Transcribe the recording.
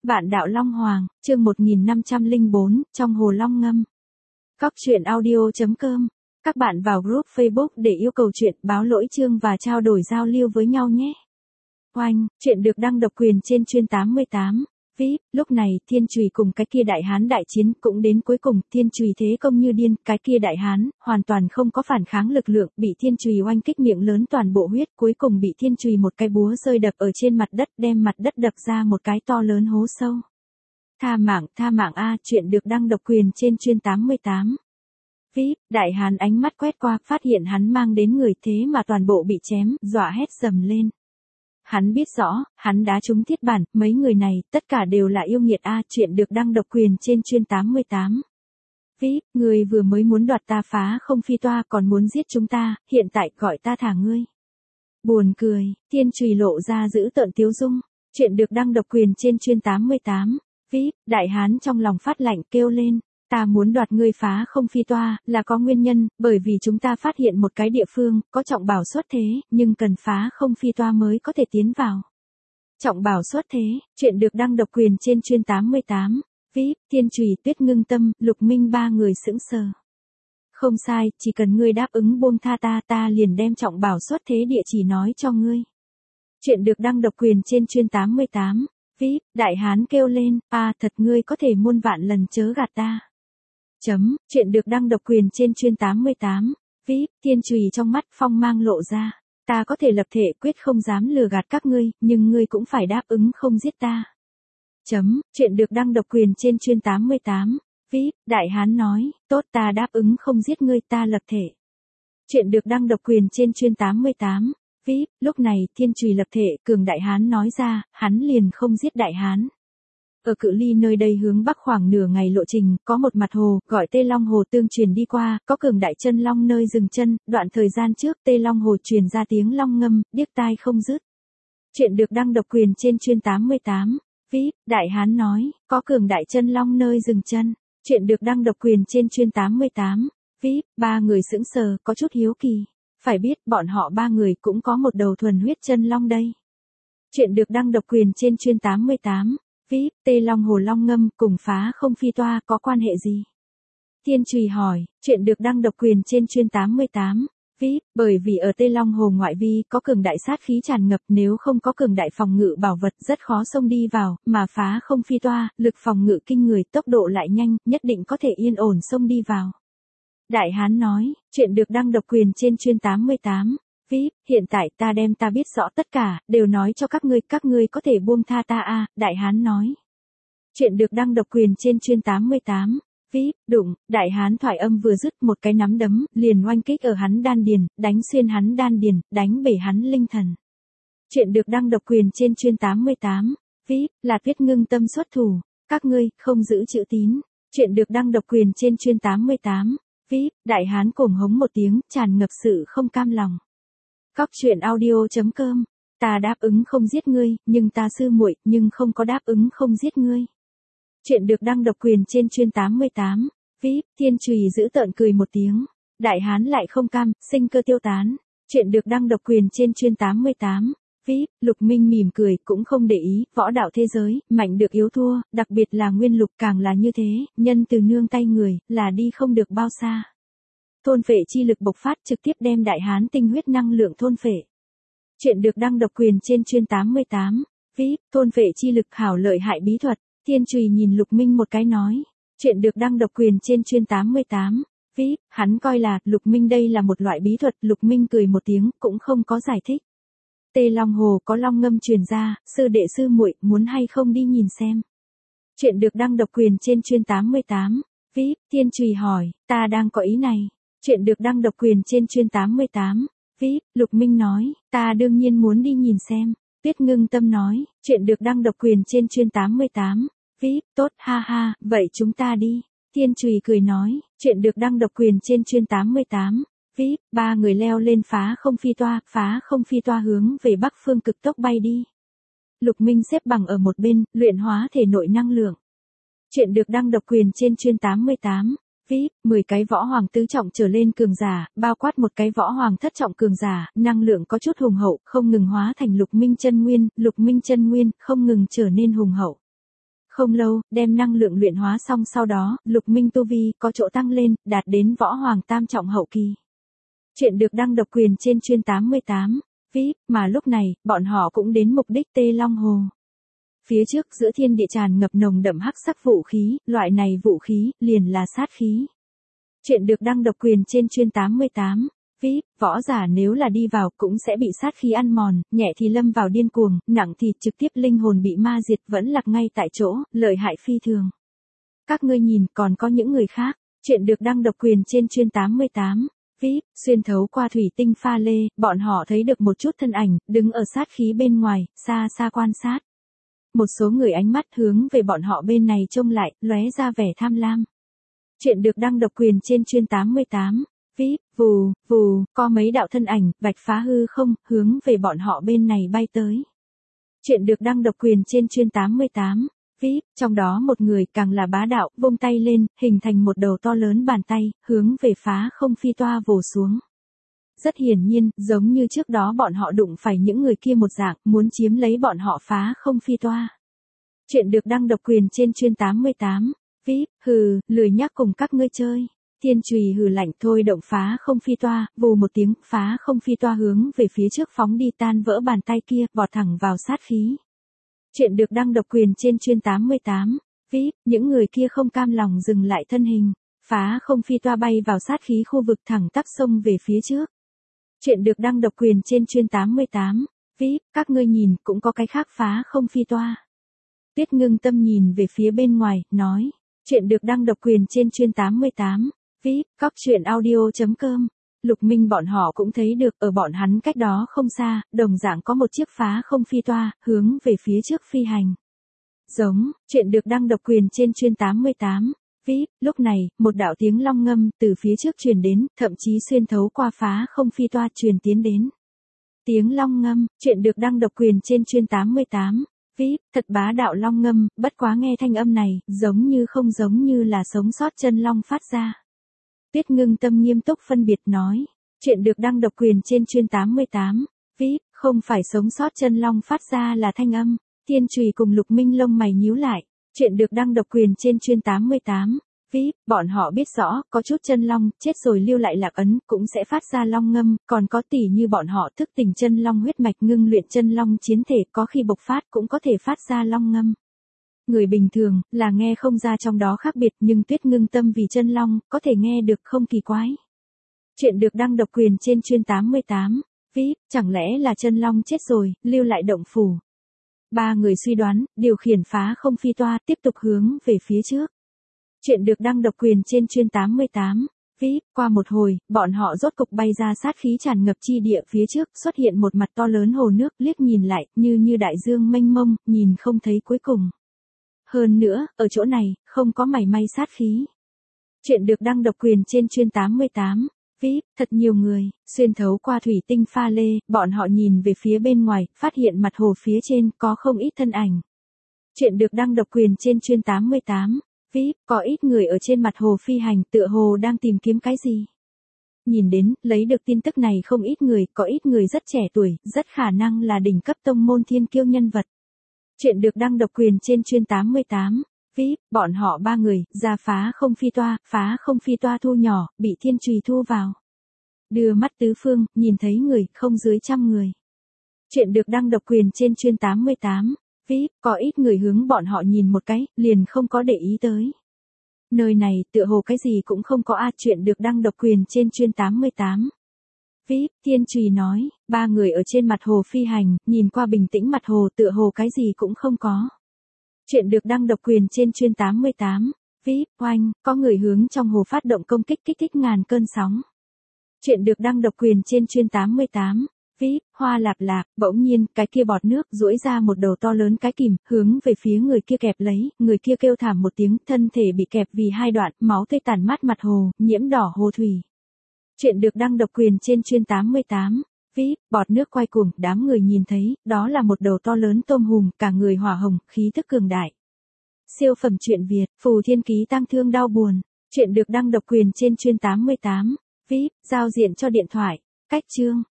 Vạn đạo Long Hoàng, chương 1504, trong hồ long ngâm. Cóc truyện audio.com. Các bạn vào group Facebook để yêu cầu chuyện, báo lỗi chương và trao đổi giao lưu với nhau nhé. Oanh, chuyện được đăng độc quyền trên chuyên 88. VIP, lúc này, Thiên Chùy cùng cái kia đại hán đại chiến cũng đến cuối cùng, Thiên Chùy thế công như điên, cái kia đại hán, hoàn toàn không có phản kháng lực lượng, bị Thiên Chùy oanh kích miệng lớn toàn bộ huyết, cuối cùng bị Thiên Chùy một cái búa rơi đập ở trên mặt đất, đem mặt đất đập ra một cái to lớn hố sâu. Tha mạng a, chuyện được đăng độc quyền trên chuyên 88. VIP, đại hán ánh mắt quét qua, phát hiện hắn mang đến người thế mà toàn bộ bị chém, dọa hét dầm lên. Hắn biết rõ, hắn đá trúng thiết bản, mấy người này, tất cả đều là yêu nghiệt a, chuyện được đăng độc quyền trên chuyên 88. VIP, người vừa mới muốn đoạt ta phá không phi toa còn muốn giết chúng ta, hiện tại gọi ta thả ngươi. Buồn cười, Thiên Chùy lộ ra giữ tợn tiếu dung, chuyện được đăng độc quyền trên chuyên 88. VIP, đại hán trong lòng phát lạnh kêu lên. Ta muốn đoạt ngươi phá không phi toa, là có nguyên nhân, bởi vì chúng ta phát hiện một cái địa phương, có trọng bảo xuất thế, nhưng cần phá không phi toa mới có thể tiến vào. Trọng bảo xuất thế, chuyện được đăng độc quyền trên chuyên 88. VIP, Thiên Chùy, Tuyết Ngưng Tâm, Lục Minh ba người sững sờ. Không sai, chỉ cần ngươi đáp ứng buông tha ta liền đem trọng bảo xuất thế địa chỉ nói cho ngươi. Chuyện được đăng độc quyền trên chuyên 88. VIP, đại hán kêu lên, thật ngươi có thể muôn vạn lần chớ gạt ta. Chuyện được đăng độc quyền trên chuyên 88. VIP, Thiên Chùy trong mắt phong mang lộ ra. Ta có thể lập thể quyết không dám lừa gạt các ngươi, nhưng ngươi cũng phải đáp ứng không giết ta. Chuyện được đăng độc quyền trên chuyên 88. VIP, đại hán nói, tốt ta đáp ứng không giết ngươi ta lập thể. Chuyện được đăng độc quyền trên chuyên 88. VIP, lúc này, Thiên Chùy lập thể, cường đại hán nói ra, hắn liền không giết đại hán. Ở cự ly nơi đây hướng bắc khoảng nửa ngày lộ trình, có một mặt hồ, gọi Tê Long Hồ tương truyền đi qua, có cường đại chân long nơi dừng chân, đoạn thời gian trước Tê Long Hồ truyền ra tiếng long ngâm, điếc tai không dứt. Chuyện được đăng độc quyền trên chuyên 88. VIP, đại hán nói, có cường đại chân long nơi dừng chân. Chuyện được đăng độc quyền trên chuyên 88. VIP, ba người sững sờ, có chút hiếu kỳ. Phải biết, bọn họ ba người cũng có một đầu thuần huyết chân long đây. Chuyện được đăng độc quyền trên chuyên 88. VIP, Tê Long Hồ long ngâm cùng phá không phi toa có quan hệ gì? Thiên Chùy hỏi, chuyện được đăng độc quyền trên chuyên 88. VIP, bởi vì ở Tê Long Hồ ngoại vi có cường đại sát khí tràn ngập, nếu không có cường đại phòng ngự bảo vật rất khó xông đi vào, mà phá không phi toa, lực phòng ngự kinh người, tốc độ lại nhanh, nhất định có thể yên ổn xông đi vào. Đại hán nói, chuyện được đăng độc quyền trên chuyên 88. VIP, hiện tại ta đem ta biết rõ tất cả, đều nói cho các ngươi có thể buông tha ta đại hán nói. Chuyện được đăng độc quyền trên chuyên 88. VIP, đụng, đại hán thoại âm vừa dứt một cái nắm đấm, liền oanh kích ở hắn đan điền, đánh xuyên hắn đan điền, đánh bể hắn linh thần. Chuyện được đăng độc quyền trên chuyên 88. VIP, là Tuyết Ngưng Tâm xuất thủ, các ngươi, không giữ chữ tín. Chuyện được đăng độc quyền trên chuyên 88. VIP, đại hán cuồng hống một tiếng, tràn ngập sự không cam lòng. Cóc truyện audio.com. Ta đáp ứng không giết ngươi, nhưng ta sư muội, nhưng không có đáp ứng không giết ngươi. Chuyện được đăng độc quyền trên chuyên 88. VIP, Thiên Chùy giữ tợn cười một tiếng. Đại hán lại không cam, sinh cơ tiêu tán. Chuyện được đăng độc quyền trên chuyên 88. VIP, Lục Minh mỉm cười, cũng không để ý, võ đạo thế giới, mạnh được yếu thua, đặc biệt là Nguyên Lục càng là như thế, nhân từ nương tay người, là đi không được bao xa. Thôn phệ chi lực bộc phát trực tiếp đem đại hán tinh huyết năng lượng thôn phệ. Chuyện được đăng độc quyền trên chuyên 88. VIP, thôn phệ chi lực hảo lợi hại bí thuật. Thiên Chùy nhìn Lục Minh một cái nói. Chuyện được đăng độc quyền trên chuyên 88. VIP, hắn coi là Lục Minh đây là một loại bí thuật. Lục Minh cười một tiếng, cũng không có giải thích. Tê Long Hồ có long ngâm truyền ra, sư đệ sư muội muốn hay không đi nhìn xem. Chuyện được đăng độc quyền trên chuyên 88. VIP, Thiên Chùy hỏi, ta đang có ý này. Chuyện được đăng độc quyền trên chuyên 88. VIP, Lục Minh nói, ta đương nhiên muốn đi nhìn xem. Tuyết Ngưng Tâm nói, chuyện được đăng độc quyền trên chuyên 88. VIP, tốt, ha, vậy chúng ta đi. Thiên Chùy cười nói, chuyện được đăng độc quyền trên chuyên 88. VIP, ba người leo lên phá không phi toa hướng về bắc phương cực tốc bay đi. Lục Minh xếp bằng ở một bên, luyện hóa thể nội năng lượng. Chuyện được đăng độc quyền trên chuyên 88. VIP, 10 cái võ hoàng tứ trọng trở lên cường giả, bao quát một cái võ hoàng thất trọng cường giả, năng lượng có chút hùng hậu, không ngừng hóa thành Lục Minh chân nguyên không ngừng trở nên hùng hậu. Không lâu, đem năng lượng luyện hóa xong sau đó, Lục Minh tu vi có chỗ tăng lên, đạt đến võ hoàng tam trọng hậu kỳ. Chuyện được đăng độc quyền trên chuyên 88. VIP, mà lúc này, bọn họ cũng đến mục đích Tê Long Hồ. Phía trước giữa thiên địa tràn ngập nồng đậm hắc sắc vũ khí, loại này vũ khí, liền là sát khí. Chuyện được đăng độc quyền trên chuyên 88. VIP, võ giả nếu là đi vào cũng sẽ bị sát khí ăn mòn, nhẹ thì lâm vào điên cuồng, nặng thì trực tiếp linh hồn bị ma diệt vẫn lạc ngay tại chỗ, lợi hại phi thường. Các ngươi nhìn còn có những người khác. Chuyện được đăng độc quyền trên chuyên 88. VIP, xuyên thấu qua thủy tinh pha lê, bọn họ thấy được một chút thân ảnh, đứng ở sát khí bên ngoài, xa xa quan sát. Một số người ánh mắt hướng về bọn họ bên này trông lại, lóe ra vẻ tham lam. Chuyện được đăng độc quyền trên chuyên 88. VIP, vù, vù, có mấy đạo thân ảnh, vạch phá hư không, hướng về bọn họ bên này bay tới. Chuyện được đăng độc quyền trên chuyên 88. VIP, trong đó một người càng là bá đạo, vung tay lên, hình thành một đầu to lớn bàn tay, hướng về phá không phi toa vồ xuống. Rất hiển nhiên, giống như trước đó bọn họ đụng phải những người kia một dạng, muốn chiếm lấy bọn họ phá không phi toa. Chuyện được đăng độc quyền trên chuyên 88. VIP, hừ, lười nhắc cùng các ngươi chơi. Thiên chùy hừ lạnh thôi động phá không phi toa, vù một tiếng, phá không phi toa hướng về phía trước phóng đi tan vỡ bàn tay kia, vọt thẳng vào sát khí. Chuyện được đăng độc quyền trên chuyên 88. VIP, những người kia không cam lòng dừng lại thân hình. Phá không phi toa bay vào sát khí khu vực thẳng tắp sông về phía trước. Chuyện được đăng độc quyền trên chuyên 88. VIP, các ngươi nhìn cũng có cái khác phá không phi toa. Tuyết Ngưng Tâm nhìn về phía bên ngoài, nói. Chuyện được đăng độc quyền trên chuyên 88. VIP, cóc truyện audio.com. Lục Minh bọn họ cũng thấy được ở bọn hắn cách đó không xa, đồng dạng có một chiếc phá không phi toa, hướng về phía trước phi hành. Giống, chuyện được đăng độc quyền trên chuyên 88. VIP, lúc này, một đạo tiếng long ngâm từ phía trước truyền đến, thậm chí xuyên thấu qua phá không phi toa truyền tiến đến. Tiếng long ngâm, chuyện được đăng độc quyền trên chuyên 88. VIP, thật bá đạo long ngâm, bất quá nghe thanh âm này, giống như không giống như là sống sót chân long phát ra. Tuyết Ngưng Tâm nghiêm túc phân biệt nói. Chuyện được đăng độc quyền trên chuyên 88. VIP, không phải sống sót chân long phát ra là thanh âm. Thiên Trùy cùng Lục Minh lông mày nhíu lại. Chuyện được đăng độc quyền trên chuyên 88. VIP, bọn họ biết rõ, có chút chân long, chết rồi lưu lại lạc ấn, cũng sẽ phát ra long ngâm, còn có tỉ như bọn họ thức tỉnh chân long huyết mạch ngưng luyện chân long chiến thể, có khi bộc phát cũng có thể phát ra long ngâm. Người bình thường, là nghe không ra trong đó khác biệt, nhưng Tuyết Ngưng Tâm vì chân long, có thể nghe được không kỳ quái. Chuyện được đăng độc quyền trên chuyên 88. VIP, chẳng lẽ là chân long chết rồi, lưu lại động phủ. Ba người suy đoán, điều khiển phá không phi toa, tiếp tục hướng về phía trước. Chuyện được đăng độc quyền trên chuyên 88. VIP, qua một hồi, bọn họ rốt cục bay ra sát khí tràn ngập chi địa phía trước, xuất hiện một mặt to lớn hồ nước, liếc nhìn lại, như đại dương mênh mông, nhìn không thấy cuối cùng. Hơn nữa, ở chỗ này, không có mảy may sát khí. Chuyện được đăng độc quyền trên chuyên 88. VIP, thật nhiều người, xuyên thấu qua thủy tinh pha lê, bọn họ nhìn về phía bên ngoài, phát hiện mặt hồ phía trên có không ít thân ảnh. Chuyện được đăng độc quyền trên chuyên 88. VIP, có ít người ở trên mặt hồ phi hành, tựa hồ đang tìm kiếm cái gì. Nhìn đến, lấy được tin tức này không ít người, có ít người rất trẻ tuổi, rất khả năng là đỉnh cấp tông môn thiên kiêu nhân vật. Chuyện được đăng độc quyền trên chuyên 88. VIP, bọn họ ba người, ra phá không phi toa thu nhỏ, bị Thiên Chùy thu vào. Đưa mắt tứ phương, nhìn thấy người, không dưới 100 người. Chuyện được đăng độc quyền trên chuyên 88. VIP, có ít người hướng bọn họ nhìn một cái, liền không có để ý tới. Nơi này, tựa hồ cái gì cũng không có chuyện được đăng độc quyền trên chuyên 88. VIP, Thiên Chùy nói, ba người ở trên mặt hồ phi hành, nhìn qua bình tĩnh mặt hồ tựa hồ cái gì cũng không có. Chuyện được đăng độc quyền trên chuyên 88. VIP, oanh, có người hướng trong hồ phát động công kích kích thích ngàn cơn sóng. Chuyện được đăng độc quyền trên chuyên 88. VIP, hoa lạp lạp, bỗng nhiên, cái kia bọt nước, duỗi ra một đầu to lớn cái kìm, hướng về phía người kia kẹp lấy, người kia kêu thảm một tiếng, thân thể bị kẹp vì hai đoạn, máu tươi tản mát mặt hồ, nhiễm đỏ hồ thủy. Chuyện được đăng độc quyền trên chuyên 88. VIP, bọt nước quay cuồng, đám người nhìn thấy, đó là một đầu to lớn tôm hùm, cả người hỏa hồng, khí thức cường đại. Siêu phẩm truyện Việt, Phù Thiên Ký tang thương đau buồn. Chuyện được đăng độc quyền trên chuyên 88. VIP, giao diện cho điện thoại. Cách chương.